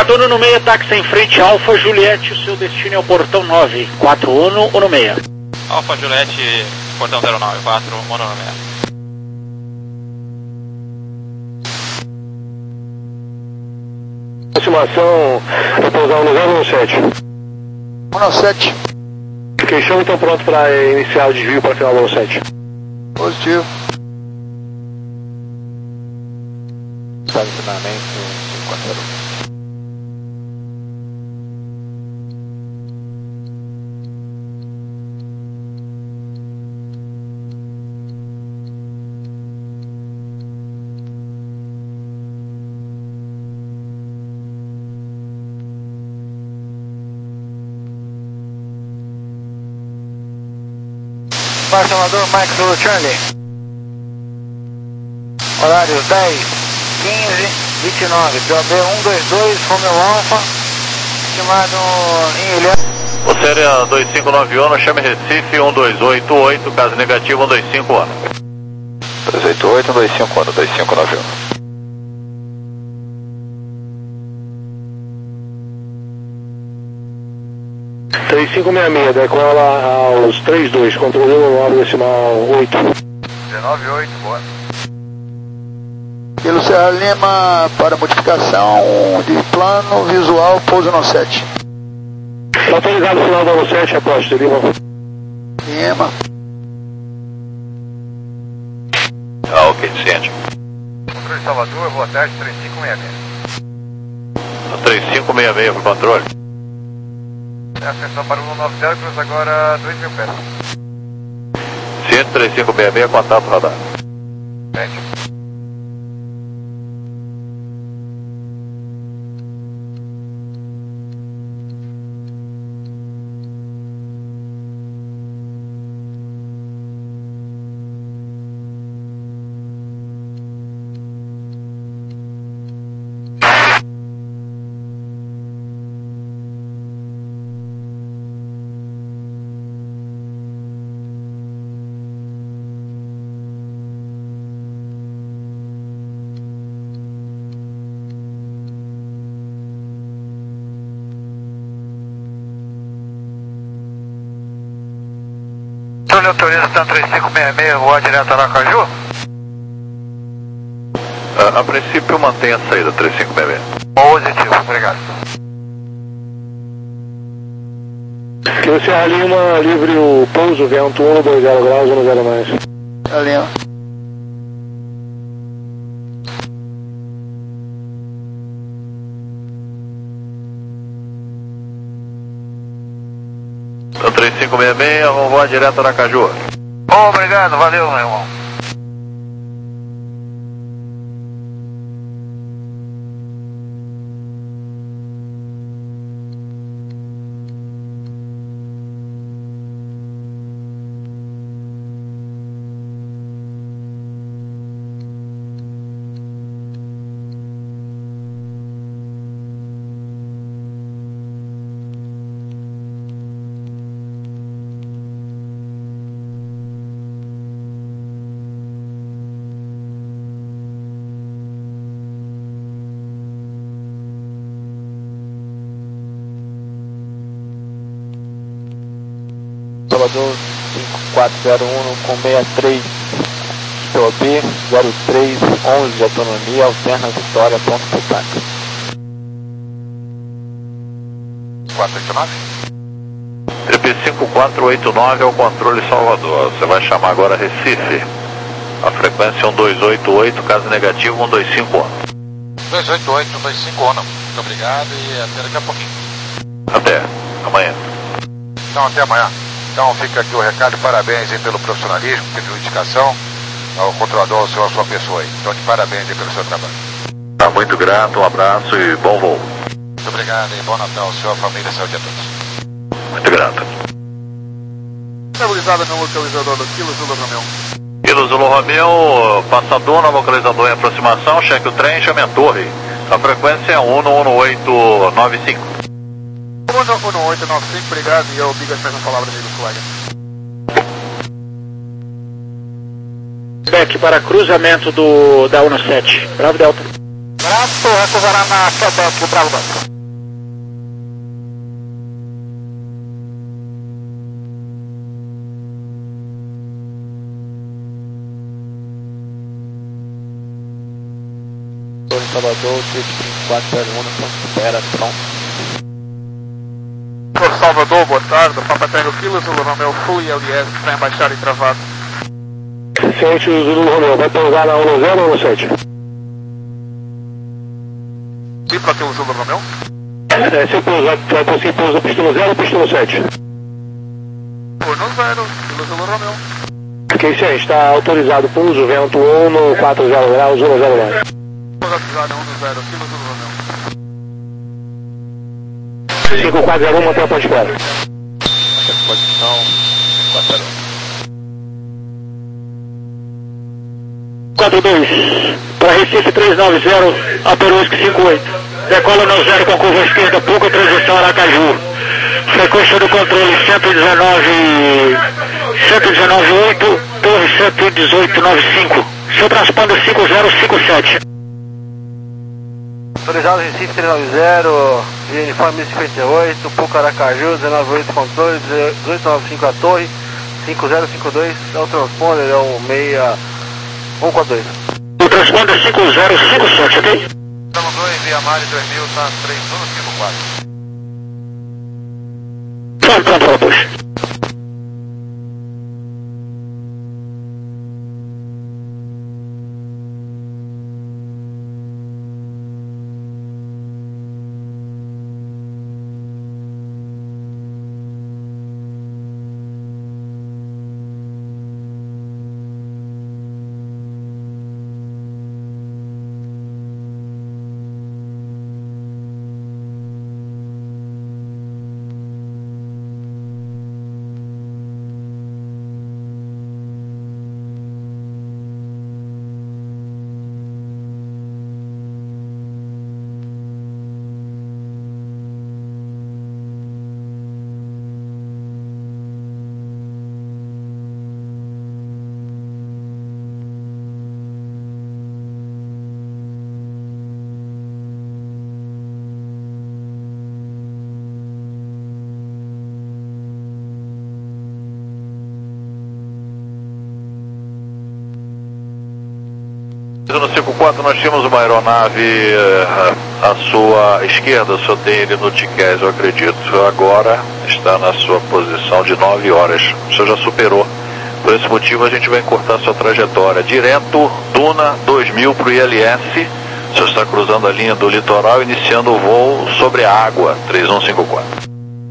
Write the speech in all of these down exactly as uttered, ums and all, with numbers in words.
quatro um no meio, táxi em frente, Alfa Juliette, o seu destino é o portão nove, quatro um no meio. Alfa Juliette, portão zero nove, quatro um no meio. Aproximação, para pousar no zero um sete. um sete. Ok, chama então pronto para iniciar o desvio para final do um sete. Positivo. Estacionamento cinco quatro. Bar Salvador, Mike do Charlie. Horários dez, quinze, vinte e nove. P O B um dois dois, Romeo Alfa. Estimado em Ilha. O série dois cinco nove um, chame Recife um dois oito oito, caso negativo um dois cinco um. dois oito oito, um dois cinco um, dois cinco nove um. três cinco seis seis, decola aos trinta e dois, controle nove decimal oito. dezenove oito, boa. Pelo Serra Lima para modificação de plano visual, pouso no sete. Tá atualizado o final do sete, aposto, Lima. Lima. Ah, ok, ciente. Controle Salvador, boa tarde, três cinco seis seis. três cinco seis seis para o controle. Ascensão para o um nove zero, cruza agora dois mil pés. Ciente, três cinco seis seis, contato radar. Sete. Controle autoriza, tá três cinco seis seis, voa direto a Aracaju? A, a princípio mantém a saída três cinco seis seis. Positivo, obrigado. Que o Serra Lima livre o pouso, vento um dois zero graus, um zero mais. Serra Lima. três cinco seis seis, vamos voar direto a Aracaju. Obrigado, valeu, meu irmão. Salvador cinco quatro zero um com sessenta e três P O B zero três onze de autonomia, alterna Vitória, ponto pro táxi. quatro oito nove? T P cinco quatro oito nove é o controle Salvador. Você vai chamar agora Recife. A frequência é um dois oito oito, caso negativo um dois cinco um. dois oito oito, um dois cinco um. Muito obrigado e até daqui a pouquinho. Até amanhã. Então, até amanhã. Então fica aqui o recado, parabéns aí pelo profissionalismo, pela dedicação ao controlador, ao senhor, a sua pessoa aí. Então, de parabéns aí pelo seu trabalho. Tá muito grato, um abraço e bom voo. Muito obrigado e bom Natal ao senhor, a família, saúde a todos. Muito grato. Estabilizada no localizador do Quilo Zulu Romeu. Quilo Zulu Romeu, passador no localizador em aproximação, cheque o trem, chame a torre. A frequência é um um oito nove cinco. um um oito nove cinco, obrigado, e eu digo as mesmas palavras aí do colega. Back para cruzamento do, da um sete, Bravo Delta. Bravo, recusará na Quebec, Bravo Delta. Salvador, três cinco quatro zero um, espera, pronto. Por Salvador, boa tarde, Papa Tango Kilo, Zulu Romeo Full e L S, trem baixado e travado. Sente o Zulu Romeo, vai pousar na um zero ou no sete? E para aquele Zulu Romeo? É, se eu pousar, vai conseguir pousar pistão zero ou pistão sete? Por no zero, Kilo Zulu Romeo. Ok, sim, está autorizado pouso, vento um no quatro zero graus, um zero nove. Autorizado um no zero, Kilo Zulu Romeo. cinco quatro zero um, mantém a ponte espera. Posição quatro zero um. quatro dois, para Recife trezentos e noventa, Aperuesque cinquenta e oito. Decola no zero com curva esquerda, pouca transição Aracaju. Frequência do controle cento e dezenove, cento e dezenove ponto oito, torre cento e dezoito ponto noventa e cinco. Seu transponder cinco zero cinco sete. Autorizado Recife trezentos e noventa, via uniforme cinquenta e oito, Puca Aracaju, dezenove ponto oito controle, dezoito ponto noventa e cinco a torre, cinco zero cinco dois, é o transponder, é o seis um quatro dois. O transponder cinco zero cinco sete, ok? Estamos dois, via Mari dois mil, tá três um cinco quatro. Pronto, pronto, pronto, puxa. No cinco quatro nós tínhamos uma aeronave uh, à sua esquerda, só tem ele no Tiqués, eu acredito. Agora está na sua posição de nove horas. O senhor já superou. Por esse motivo a gente vai encurtar sua trajetória. Direto, Duna dois mil para o I L S. O senhor está cruzando a linha do litoral, iniciando o voo sobre a água, três um cinco quatro.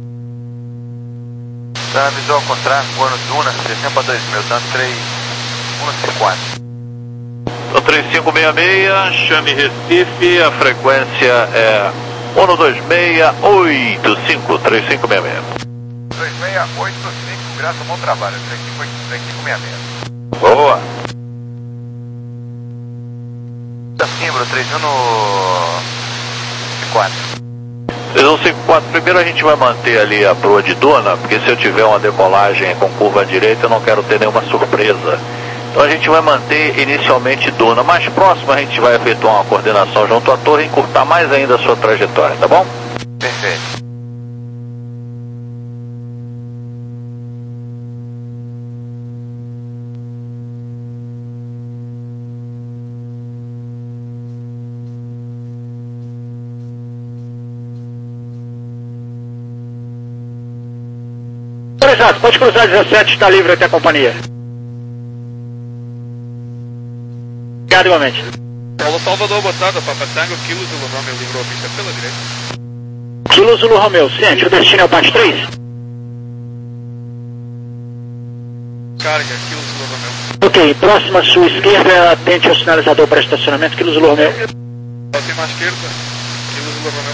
Tá, avisou ao contrário, voando Duna, descendo para dois mil, tá três um cinco quatro. Então, três cinco seis seis, chame Recife, a frequência é um dois seis oito cinco, três cinco seis seis. dois seis oito cinco, graças, bom trabalho, três cinco seis seis. Boa. Da Cimbro, três um no quatro. três um cinco quatro, primeiro a gente vai manter ali a proa de Duna, porque se eu tiver uma decolagem com curva à direita eu não quero ter nenhuma surpresa. Então a gente vai manter inicialmente Duna. Mais próximo a gente vai efetuar uma coordenação junto à torre e encurtar mais ainda a sua trajetória, tá bom? Perfeito. Exato, pode cruzar dezessete, está livre até a companhia. Obrigado igualmente. Paulo Salvador, boa tarde, Papa Tango, Kilo Zulu Romeo, livrou a pista pela direita. Kilo Zulu Romeo, ciente, o destino é o Pat três? Carga, Kilo Zulu Romeo. Ok, próxima à sua esquerda, atente ao sinalizador para estacionamento, Kilo Zulu Romeo. Próxima à esquerda, Kilo Zulu Romeo.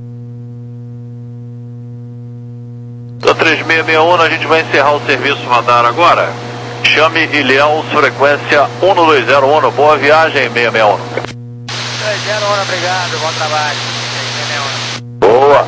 Então, três seis seis um, a gente vai encerrar o serviço radar agora. Chame Ilhéus, frequência um dois zero um, boa viagem, seis seis um. dois zero um, obrigado, bom trabalho. seis seis um. Boa.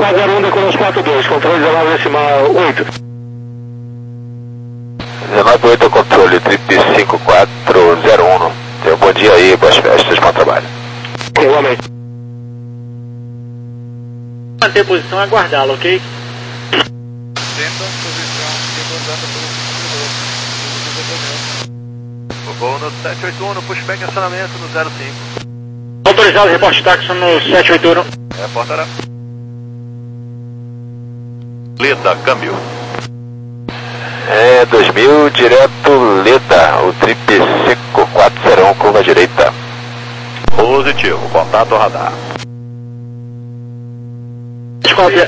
quatro zero um, decolou os quatro dois, controle dezenove decimal oito. dezenove oito, controle, trip cinco quatro zero um. Tenha um bom dia aí, boas festas, bom trabalho. Igualmente. Manter posição e aguardá-lo, ok? Tenta posição recordada pelo O gol no sete oito um, no pushback em acionamento no zero cinco. Autorizado, reporte de táxi no sete oito um. É, portará. Leda, câmbio. É, dois mil, direto Leda, o trip cinco quatro zero um, curva direita. Positivo, contato radar. Cópia.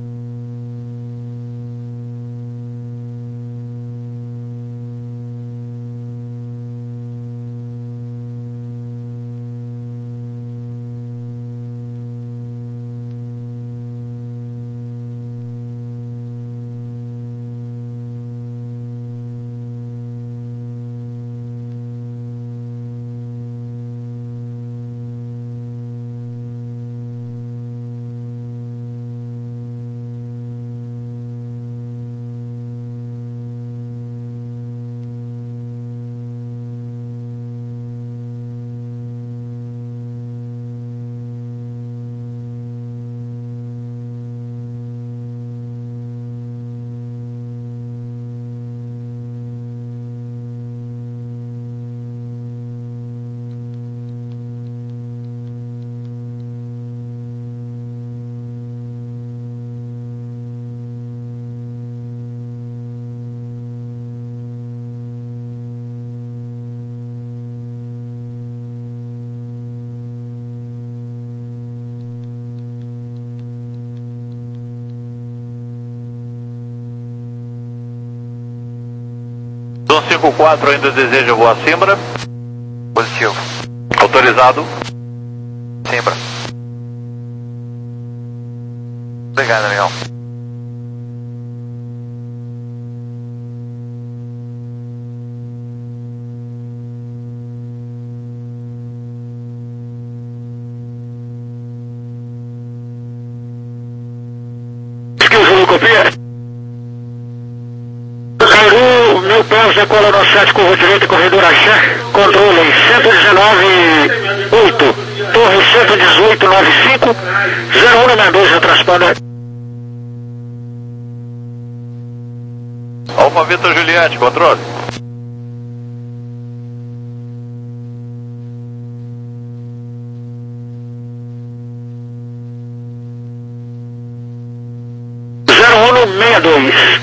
Zon cinco quatro ainda deseja voar Simbra. Positivo. Autorizado. Simbra. Obrigado, amigão. Skill copia. Cairu, meu pé, já cola no sete, curva direita, corredor axé, controle cento e dezenove oito, torre cento e dezoito noventa e cinco, zero um na Mendoza, transpanda. Alfa Vitor Juliette, controle. zero um no sessenta e dois.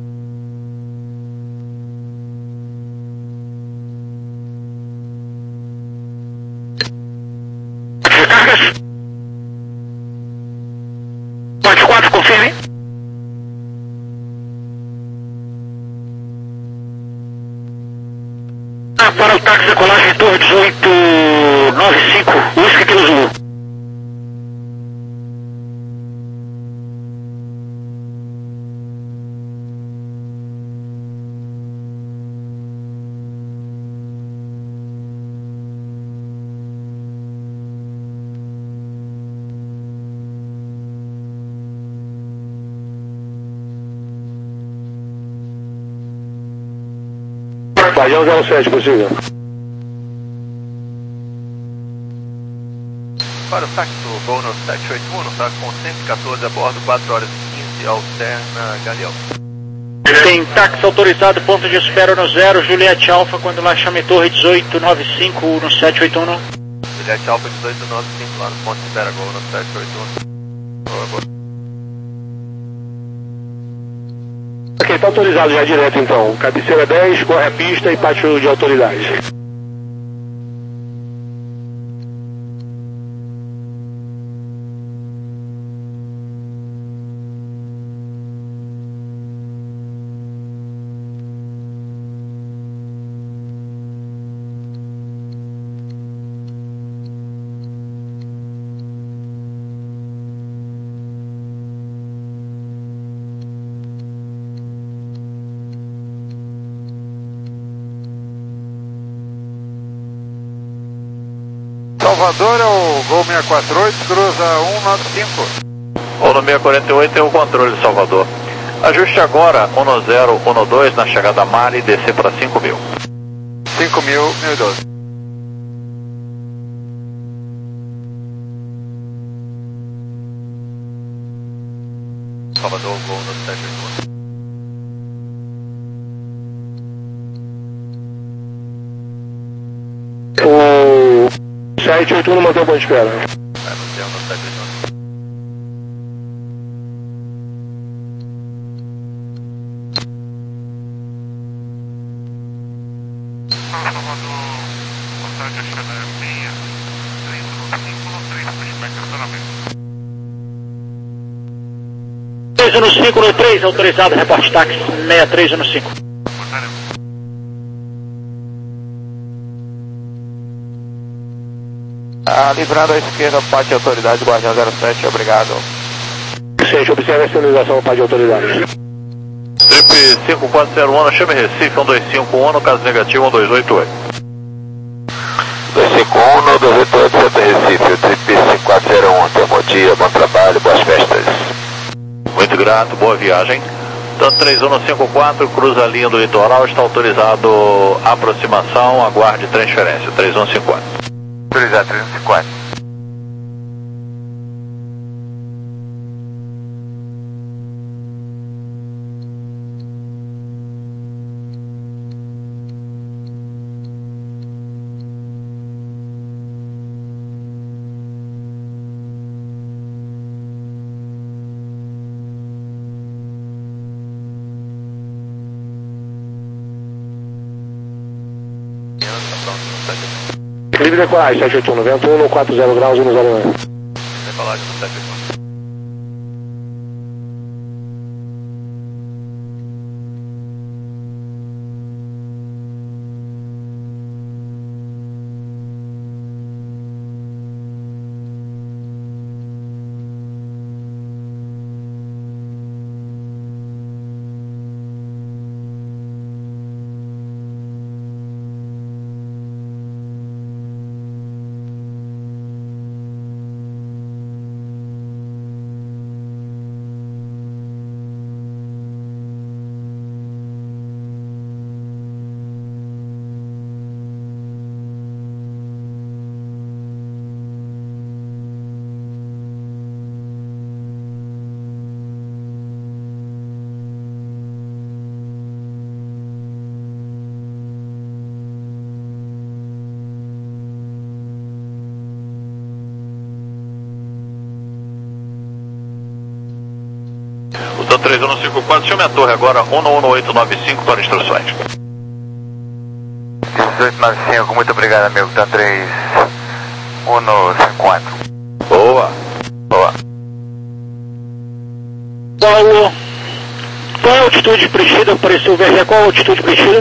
Recargas. Ponte quatro, confirme. Ah, para o táxi decolagem torre dezoito noventa e cinco, Whisky Kilo Zulu. Pajão zero sete, possível. Para o táxi do voo no sete oito um, tá com cento e quatorze a bordo, quatro horas e quinze, alterna Galeão. Tem táxi autorizado, ponto de espera no zero, Juliette Alfa, quando lá chame torre dezoito noventa e cinco no sete oito um. Juliette Alfa dezoito noventa e cinco lá no ponto de espera, gol no sete oito um. Boa, boa. Ok, tá autorizado já direto então. Cabeceira dez, corre a pista e pátio de autoridade. Salvador é o Gol seiscentos e quarenta e oito, cruza cento e noventa e cinco. Ou no seiscentos e quarenta e oito tem o controle de Salvador. Ajuste agora um zero um dois na chegada a Mari e descer para cinco mil. cinco mil, mil e doze. Salvador, gol no sete oito um. O sete oito um mantém o ponto de espera. Vai manter o no sete oito um. três um cinco no três, autorizado, reporte táxi seis três um cinco. Ah, livrando à esquerda, parte de autoridade, Guardião zero sete, obrigado. Gente, observe a sinalização parte de autoridade. Trip cinco quatro zero um, chame Recife, um dois cinco um, no caso negativo, um dois oito oito. dois cinco um, no dois oito oito, Santa Recife, o Trip cinco quatro zero um, tenha bom dia, bom trabalho, boas festas. Muito grato, boa viagem. Tanto três um cinco quatro, cruza a linha do litoral, está autorizado aproximação, aguarde transferência, três um cinco quatro. Autorizado, três um cinco quatro. Livre decolagem, sete oito um, vento um no quatro zero graus, um zero nove. Decolagem no sete oito um. Então três um cinco quatro, chame a torre agora, um um oito nove cinco para instruções. dezoito nove cinco, muito obrigado, amigo. Tá três um cinco quatro. Boa. Boa. Paulo, qual é a altitude preenchida? Apareceu o V R, qual é a altitude preenchida?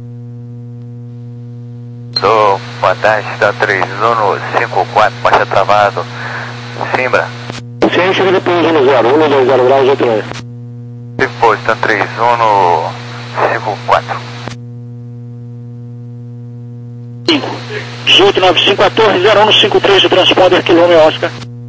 Sou fantástico, tá três um cinco quatro, baixa travado. Simbra. Sim, chega depois um zero, um dois zero graus, oito nove. Depois, tá três um cinco quatro. dezoito nove cinco, a torre zero um cinco três, o transponder quilômetro Oscar.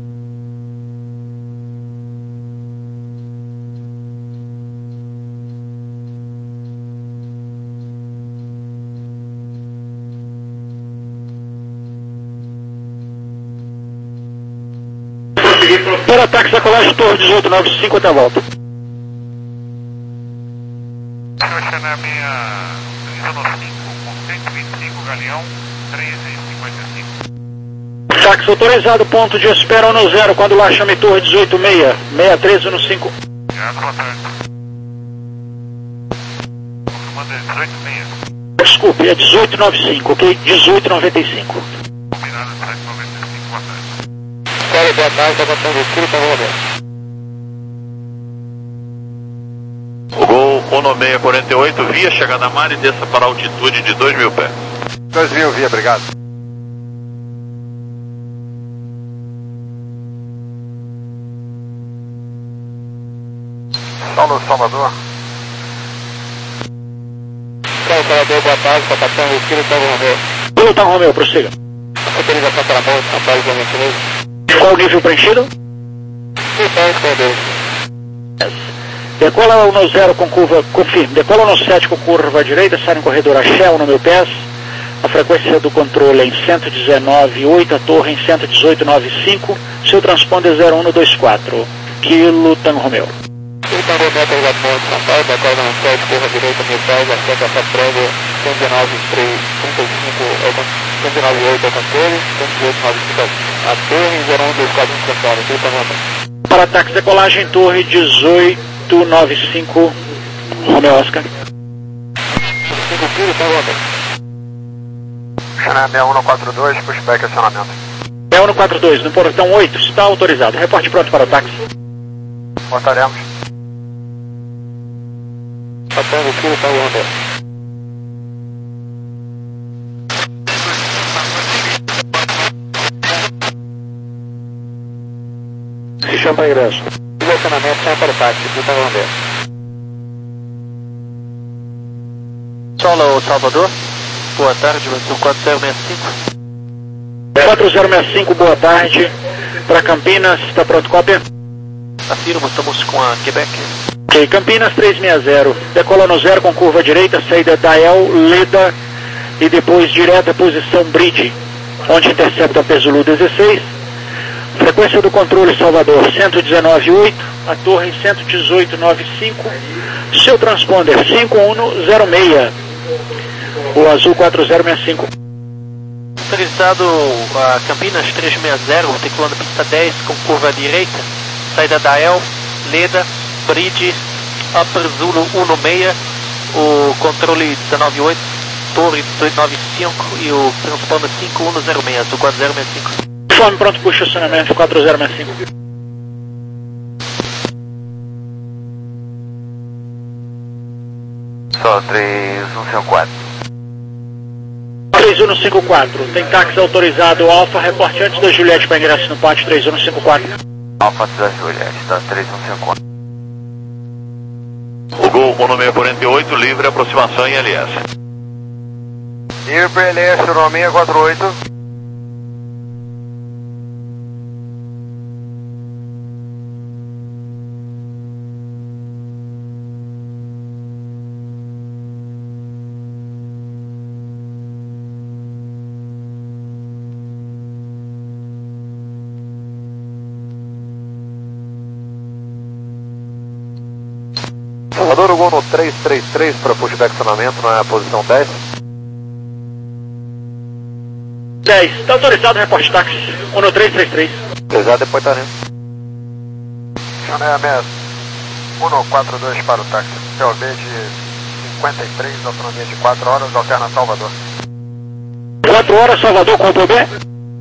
Para ataque da colagem, torre dezoito nove cinco, até a volta. Na minha três um cinco, com cento e vinte e cinco, Galeão, treze e cinquenta e cinco. Táxi autorizado, ponto de espera um zero, quando lá chame torre dezoito seis, seis três um cinco. Já, boa tarde. Comanda dezoito seis. Desculpe, é dezoito nove cinco, ok? dezoito noventa e cinco. Combinado, sete noventa e cinco, boa tarde. Cara, boa tarde, tá botando o tiro, tá bom, O Gol um seis quatro oito, via chegada a mar e desça para altitude de dois mil pés. dois mil, via, obrigado. São no Salvador. Salvador, boa tarde, tá botando o tiro, tá bom, Romeu. Piloto Romeu, prossiga. Autorização para a moto, São Paulo, dois mil e treze. Qual o nível preenchido? três dez, Cordeiro. Decola no zero com curva, confirme, decola no sete com curva à direita, sai no corredor a Shell no meu pés. A frequência do controle é em cento e dezenove vírgula oito, a torre em cento e dezoito vírgula noventa e cinco, seu transponder é zero um dois quatro, Kilo Tango Romeo. Kilo Tango Romeo, aterrissado no São Paulo, decola no sete, curva à direita, meu pés, acerca essa prévia, cento e dezenove vírgula três, trinta e cinco, cento e dezenove vírgula oito é o controle, cento e dezoito vírgula noventa e cinco a torre, zero um dois quatro no transponder, Kilo Tango Romeo. Para táxi, decolagem, torre dezoito noventa e cinco, Romeo Oscar. cinco Kilo Tango Romeo. Channel seis um quatro dois, pushback acionamento. seis um quatro dois, no portão oito, está autorizado. Reporte pronto para o táxi. Voltaremos. Passando o Kilo Tango Romeo. Se chama para ingresso. Direcionamento chama para o táxi, Kilo Tango Romeo. Solo Salvador. Boa tarde, Brasil quatro zero seis cinco. quatro zero seis cinco, boa tarde. Para Campinas, está pronto, cópia? Afirmo, estamos com a Quebec. Ok, Campinas trezentos e sessenta. Decola no zero com curva à direita, saída da El, Leda e depois direta posição Bridge, onde intercepta a Pesulu dezesseis. Frequência do controle Salvador cento e dezenove vírgula oito, a torre em cento e dezoito vírgula noventa e cinco. Seu transponder cinco um zero seis. O azul quatro zero seis cinco. Autorizado a Campinas trezentos e sessenta, decolando pista dez com curva à direita, saída da El, Leda, Bridge, Upper Zulu dezesseis, o controle dezenove vírgula oito, torre dezoito vírgula noventa e cinco e o transponder cinco um zero seis, azul quatro zero seis cinco. Fome pronto para o estacionamento quatro zero seis cinco. Só três um cinco quatro. três um cinco quatro, tem táxi autorizado Alfa, reporte antes da Juliette para ingresso no pátio três um cinco quatro. Alfa da Juliette, está três um cinco quatro. O Gol com o número quarenta e oito, livre aproximação em L S. Livre para L S, Romeo quatro oito. Salvador, o gol no trezentos e trinta e três para pushback acionamento na posição dez. dez, está autorizado reporte táxi um no trezentos e trinta e três. Pesado depois tá indo. Channel seis um quatro dois para o táxi. P O B de cinquenta e três, autonomia de quatro horas, alterna Salvador. quatro horas, Salvador, com o P O B?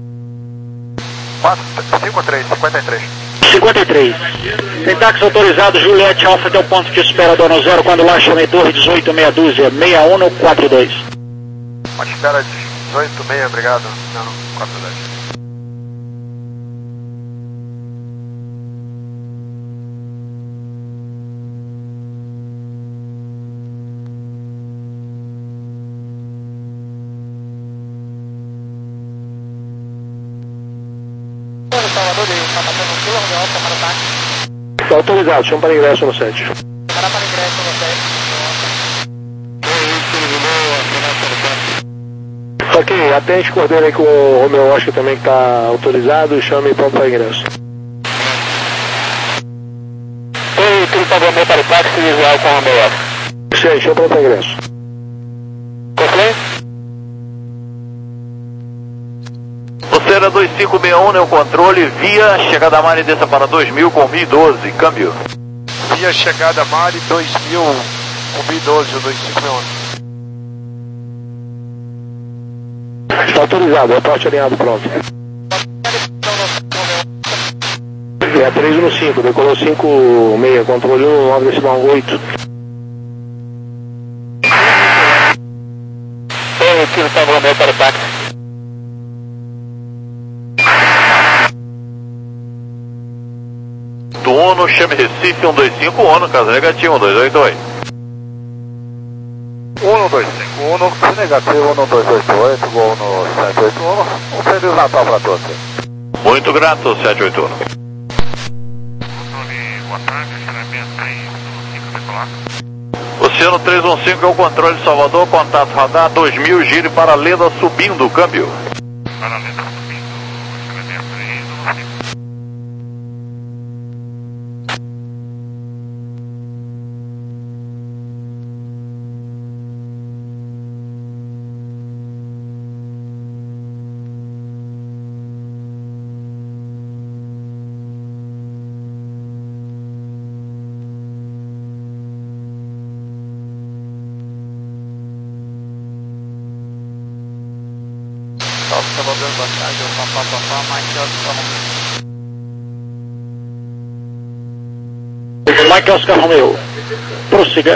cinco três, cinquenta e três. cinquenta e três. Tem táxi autorizado, Juliette Alfa até o ponto de espera do ano zero, quando lá chama torre dezoito meia dúzia, seis um quatro dois. Uma espera de dezoito meia, obrigado. Não, não, quatro dois. Salvador, está passando um Kilo Romeo Alfa para o táxi. Está autorizado, chama para ingresso no sete. Para para ingresso no sete. Ok, atende, coordena aí com o Romeo Oscar também que está autorizado, chame e pronto para ingresso. Oi, Kilo Tango Romeo para o táxi, visual com o Romeo Oscar. Sim, chama pronto para ingresso. Conflei? Você era dois cinco seis um, né, o controle via chegada a Mari e desça para dois mil com mil e doze, câmbio. Via chegada Mari dois mil com mil e doze, o dois cinco seis um. Está autorizado, reporte alinhado pronto. É três um cinco, decolou cinco seis, controle um, nove decimal oito. Oi, Kilo Tango Romeo para o táxi. Do ONU, chame Recife, um dois cinco, ONU, caso negativo, um dois oito oito. um dois cinco, um negativo, um dois oito oito, gol no sete oito um. Um Feliz Natal para todos. Muito grato, sete oito um. boa tarde, Oceano seis um cinco, decolar. Oceano três um cinco é o controle de Salvador, contato radar dois mil, gire para Leda subindo o câmbio. Para Leda subindo, Oceano três um cinco. Salvador, boa tarde, é o Papá Papá, Mike Oscar Romeo. Mike Oscar Romeo, prossiga.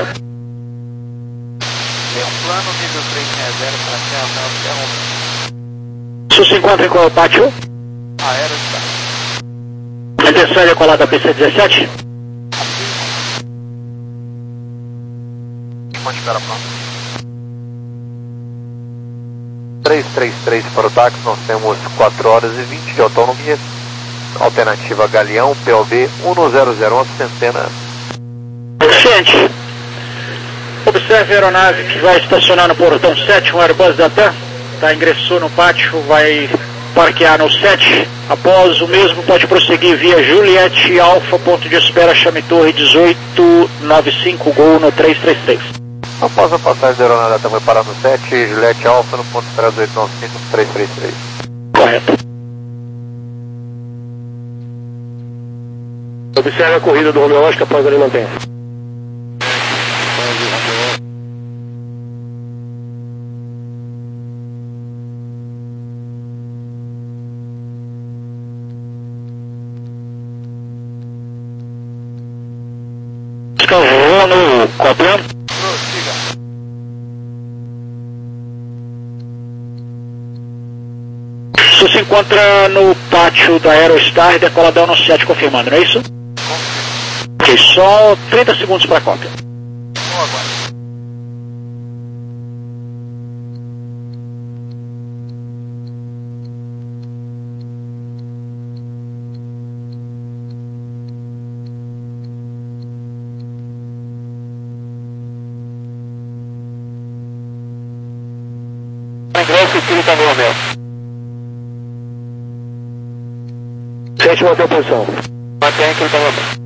Tem um plano nível três seis zero para Serra Oscar Romeo. Isso se encontra em qual pátio? Aero está. Antecede a colada da P C dezessete? Enquanto espera pronto. três três três para o táxi, nós temos quatro horas e vinte de autonomia. Alternativa Galeão, P O B um zero zero um, centena. Gente, observe a aeronave que vai estacionar no portão sete, um Airbus da TAM. Tá, ingressou no pátio, vai parquear no sete. Após o mesmo, pode prosseguir via Juliette Alfa, ponto de espera, chame Torre dezoito noventa e cinco, Gol no três três três. Após a passagem da aeronave também parar no sete, Juliette Alfa no ponto de espera dezoito noventa e cinco, três três três. Correto. Observe a corrida do Romeo Oscar após ele manter. Oscar Romeo, copiando. Prossiga. Isso se encontra no pátio da Aerostar, decoladão no sete, confirmando, não é isso? Ok, só trinta segundos para a cópia. Vou agora. Ingresso e trinta mil metros. sete, mantém posição. Mantém trinta mil metros.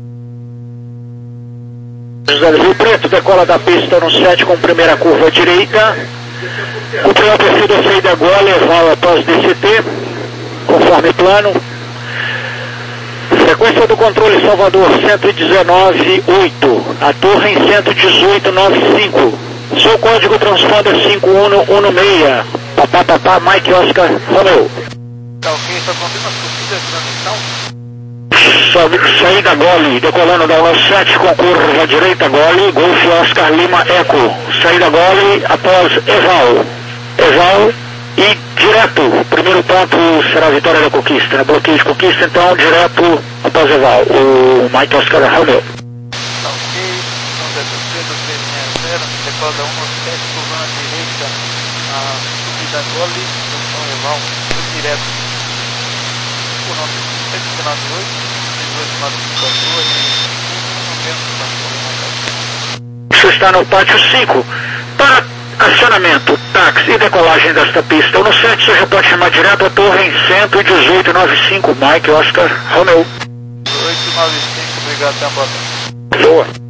José do Rio Preto, decola da pista no sete com primeira curva direita. Cumpriu o perfil da saída gole, levar após D C T, conforme plano. Frequência do controle Salvador cento e dezenove ponto oito, a torre em cento e dezoito ponto noventa e cinco. Seu código transponder cinco um um seis, papá papá Mike Oscar Romeo. Tá ok, só confirma as curtidas de transmissão. Saída Gole, decolando da U sete com curva direita Gole, Golf Oscar Lima Eco. Saída Gole após Eval. Eval e direto. Primeiro ponto será a vitória da conquista, né? Bloqueio de conquista, então direto após Eval. O Mike Oscar Romeo. Tá ok, São José do Pedro três seis zero, decola da um sete, curva na direita, a subida Gole, São Eval, direto. O nome é sete nove oito. Isso está no pátio cinco. Para acionamento, táxi e decolagem desta pista no sete, você já pode chamar direto a torre em cento e dezoito ponto noventa e cinco, Mike Oscar Romeo. oito nove cinco, obrigado, até a próxima. Boa.